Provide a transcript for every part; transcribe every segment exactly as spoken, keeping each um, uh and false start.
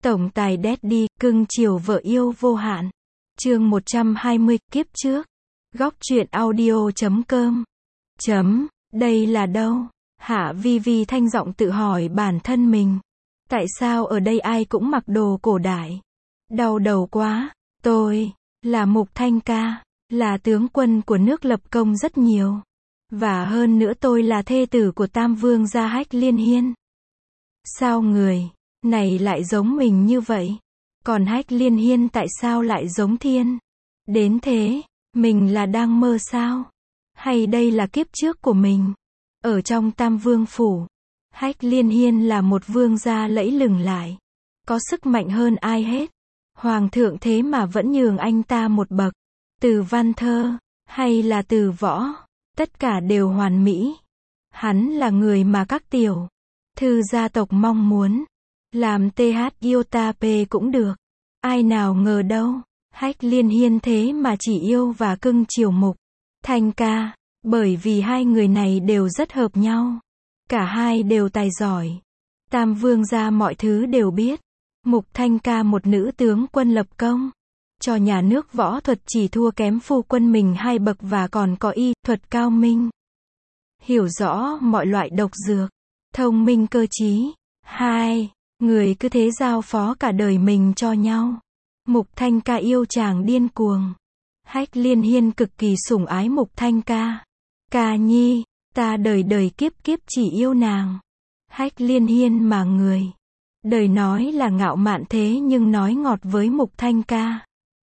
Tổng tài Daddy, cưng chiều vợ yêu vô hạn. Chương một trăm hai mươi, kiếp trước. Góc truyện audio chấm com. Chấm, đây là đâu? Hạ Vi Vi thanh giọng tự hỏi bản thân mình. Tại sao ở đây ai cũng mặc đồ cổ đại? Đau đầu quá, tôi, là Mục Thanh Ca, là tướng quân của nước lập công rất nhiều. Và hơn nữa tôi là thê tử của Tam Vương gia Hách Liên Hiên. Sao người này lại giống mình như vậy? Còn Hách Liên Hiên tại sao lại giống thiên? Đến thế, mình là đang mơ sao? Hay đây là kiếp trước của mình? Ở trong Tam Vương phủ, Hách Liên Hiên là một vương gia lẫy lừng lại, có sức mạnh hơn ai hết. Hoàng thượng thế mà vẫn nhường anh ta một bậc. Từ văn thơ, hay là từ võ, tất cả đều hoàn mỹ. Hắn là người mà các tiểu thư gia tộc mong muốn. Làm tê hát Yotape cũng được. Ai nào ngờ đâu, Hách Liên Hiên thế mà chỉ yêu và cưng chiều Mục Thanh Ca, bởi vì hai người này đều rất hợp nhau. Cả hai đều tài giỏi. Tam Vương gia mọi thứ đều biết. Mục Thanh Ca một nữ tướng quân lập công, cho nhà nước võ thuật chỉ thua kém phu quân mình hai bậc và còn có y thuật cao minh. Hiểu rõ mọi loại độc dược, thông minh cơ trí. Hai người cứ thế giao phó cả đời mình cho nhau. Mục Thanh Ca yêu chàng điên cuồng. Hách Liên Hiên cực kỳ sủng ái Mục Thanh Ca. Ca nhi, ta đời đời kiếp kiếp chỉ yêu nàng. Hách Liên Hiên mà người đời nói là ngạo mạn thế nhưng nói ngọt với Mục Thanh Ca.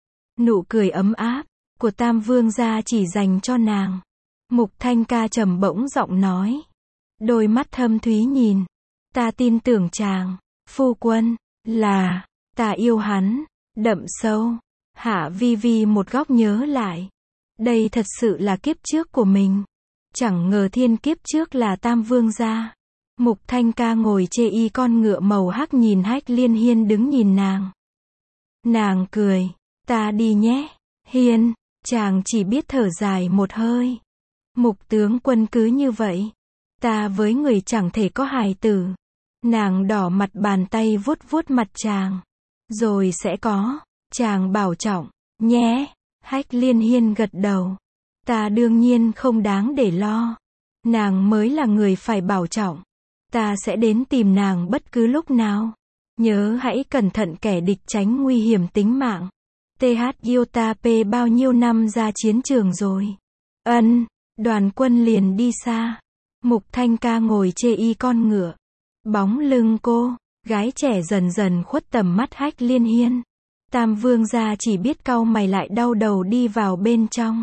Nụ cười ấm áp của Tam Vương gia chỉ dành cho nàng. Mục Thanh Ca trầm bổng giọng nói. Đôi mắt thâm thúy nhìn. Ta tin tưởng chàng, phu quân, là, ta yêu hắn, đậm sâu. Hạ Vi Vi một góc nhớ lại. Đây thật sự là kiếp trước của mình. Chẳng ngờ thiên kiếp trước là Tam Vương gia. Mục Thanh Ca ngồi chê y con ngựa màu hắc nhìn Hách Liên Hiên đứng nhìn nàng. Nàng cười, ta đi nhé, Hiên, chàng chỉ biết thở dài một hơi. Mục tướng quân cứ như vậy. Ta với người chẳng thể có hài tử. Nàng đỏ mặt bàn tay vuốt vuốt mặt chàng. Rồi sẽ có, chàng bảo trọng, nhé. Hách Liên Hiên gật đầu. Ta đương nhiên không đáng để lo. Nàng mới là người phải bảo trọng. Ta sẽ đến tìm nàng bất cứ lúc nào. Nhớ hãy cẩn thận kẻ địch tránh nguy hiểm tính mạng. tê hát Yotape bao nhiêu năm ra chiến trường rồi? Ân, đoàn quân liền đi xa. Mục Thanh Ca ngồi chê y con ngựa. Bóng lưng cô, gái trẻ dần dần khuất tầm mắt Hách Liên Hiên. Tam Vương gia chỉ biết cau mày lại đau đầu đi vào bên trong.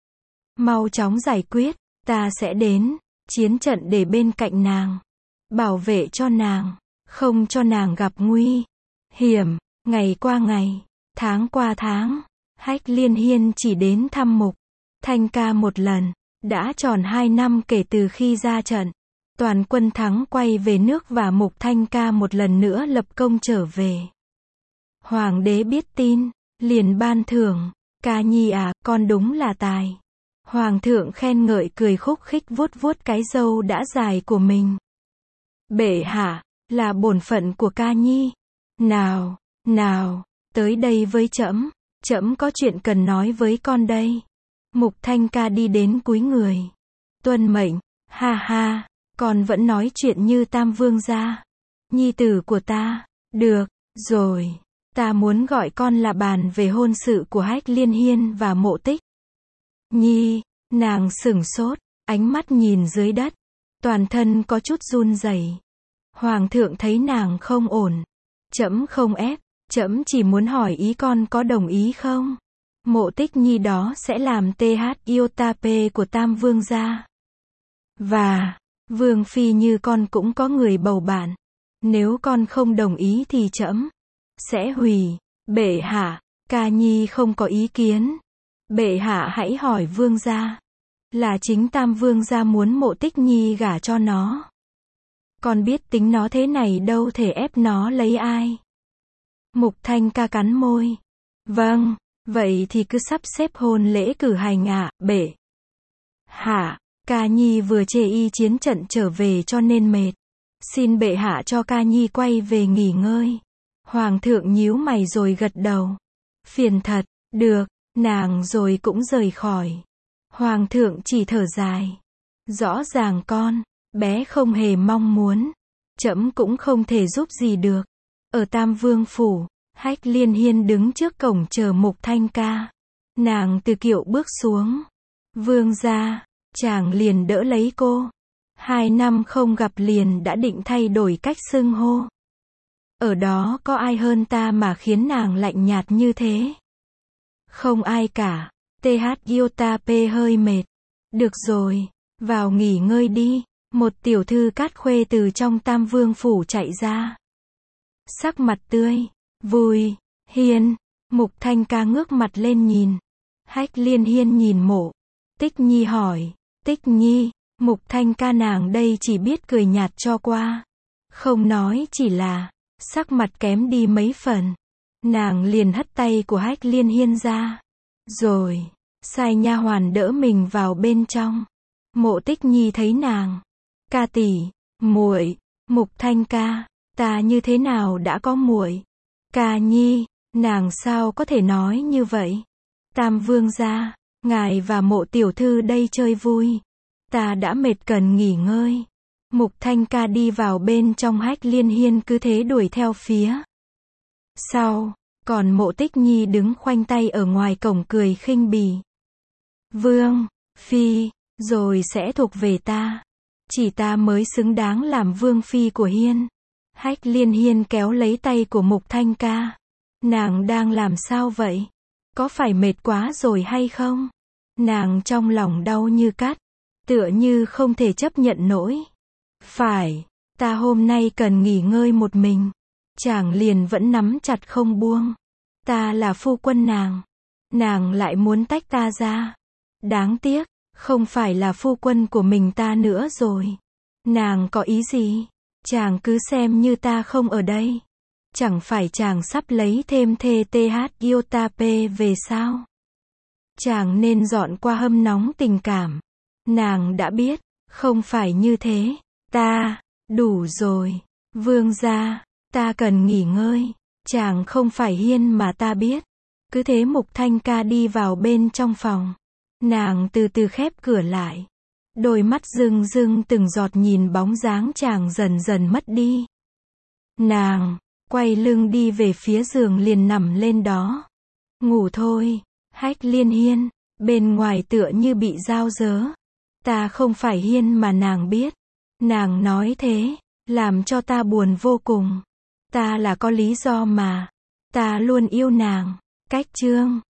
Mau chóng giải quyết, ta sẽ đến chiến trận để bên cạnh nàng. Bảo vệ cho nàng, không cho nàng gặp nguy hiểm. Ngày qua ngày, tháng qua tháng, Hách Liên Hiên chỉ đến thăm Mục Thanh Ca một lần. Đã tròn hai năm kể từ khi ra trận. Toàn quân thắng quay về nước và Mục Thanh Ca một lần nữa lập công trở về. Hoàng đế biết tin, liền ban thưởng. Ca nhi à, con đúng là tài. Hoàng thượng khen ngợi cười khúc khích vuốt vuốt cái râu đã dài của mình. Bệ hạ, là bổn phận của ca nhi. Nào, nào, tới đây với trẫm, trẫm có chuyện cần nói với con đây. Mục Thanh Ca đi đến cúi người. Tuân mệnh, ha ha, con vẫn nói chuyện như Tam Vương gia. Nhi tử của ta, được, rồi, ta muốn gọi con là bàn về hôn sự của Hách Liên Hiên và Mộ Tích Nhi. Nàng sửng sốt, ánh mắt nhìn dưới đất. Toàn thân có chút run rẩy. Hoàng thượng thấy nàng không ổn. Trẫm không ép, trẫm chỉ muốn hỏi ý con có đồng ý không? Mộ Tích Nhi đó sẽ làm tê hát Yotape của Tam Vương gia. Và, Vương Phi như con cũng có người bầu bạn. Nếu con không đồng ý thì trẫm sẽ hủy. Bệ hạ, ca nhi không có ý kiến. Bệ hạ hãy hỏi Vương gia. Là chính Tam Vương gia muốn Mộ Tích Nhi gả cho nó. Con biết tính nó thế này đâu thể ép nó lấy ai. Mục Thanh Ca cắn môi. Vâng. Vậy thì cứ sắp xếp hôn lễ cử hành ạ, à, bệ hạ. Ca nhi vừa chê y chiến trận trở về cho nên mệt. Xin bệ hạ cho ca nhi quay về nghỉ ngơi. Hoàng thượng nhíu mày rồi gật đầu. Phiền thật, được, nàng rồi cũng rời khỏi. Hoàng thượng chỉ thở dài. Rõ ràng con, bé không hề mong muốn. Trẫm cũng không thể giúp gì được. Ở Tam Vương phủ, Hách Liên Hiên đứng trước cổng chờ Mục Thanh Ca. Nàng từ kiệu bước xuống. Vương gia, chàng liền đỡ lấy cô. Hai năm không gặp liền đã định thay đổi cách xưng hô. Ở đó có ai hơn ta mà khiến nàng lạnh nhạt như thế? Không ai cả. tê hát Iota P hơi mệt. Được rồi, vào nghỉ ngơi đi. Một tiểu thư Cát Khuê từ trong Tam Vương phủ chạy ra. Sắc mặt tươi, vui, hiền. Mục Thanh Ca ngước mặt lên nhìn. Hách Liên Hiên nhìn Mộ Tích Nhi hỏi. Tích Nhi, Mục Thanh Ca nàng đây chỉ biết cười nhạt cho qua. Không nói chỉ là, sắc mặt kém đi mấy phần. Nàng liền hất tay của Hách Liên Hiên ra. Rồi, sai nha hoàn đỡ mình vào bên trong. Mộ Tích Nhi thấy nàng. Ca tỷ, muội, Mục Thanh Ca, ta như thế nào đã có muội? Ca nhi, nàng sao có thể nói như vậy? Tam Vương gia, ngài và Mộ tiểu thư đây chơi vui. Ta đã mệt cần nghỉ ngơi. Mục Thanh Ca đi vào bên trong. Hách Liên Hiên cứ thế đuổi theo phía sau, còn Mộ Tích Nhi đứng khoanh tay ở ngoài cổng cười khinh bỉ. Vương phi, rồi sẽ thuộc về ta. Chỉ ta mới xứng đáng làm vương phi của Hiên. Hách Liên Hiên kéo lấy tay của Mục Thanh Ca. Nàng đang làm sao vậy? Có phải mệt quá rồi hay không? Nàng trong lòng đau như cắt, tựa như không thể chấp nhận nổi. Phải, ta hôm nay cần nghỉ ngơi một mình. Chàng liền vẫn nắm chặt không buông. Ta là phu quân nàng. Nàng lại muốn tách ta ra. Đáng tiếc, không phải là phu quân của mình ta nữa rồi. Nàng có ý gì? Chàng cứ xem như ta không ở đây. Chẳng phải chàng sắp lấy thêm thê tê hát Iota P về sao? Chàng nên dọn qua hâm nóng tình cảm. Nàng đã biết, không phải như thế. Ta, đủ rồi. Vương gia, ta cần nghỉ ngơi. Chàng không phải Hiên mà ta biết. Cứ thế Mục Thanh Ca đi vào bên trong phòng. Nàng từ từ khép cửa lại. Đôi mắt rưng rưng từng giọt nhìn bóng dáng chàng dần dần mất đi. Nàng quay lưng đi về phía giường liền nằm lên đó. Ngủ thôi. Hách Liên Hiên, bên ngoài tựa như bị dao dớ. Ta không phải Hiên mà nàng biết. Nàng nói thế, làm cho ta buồn vô cùng. Ta là có lý do mà. Ta luôn yêu nàng. Cách chương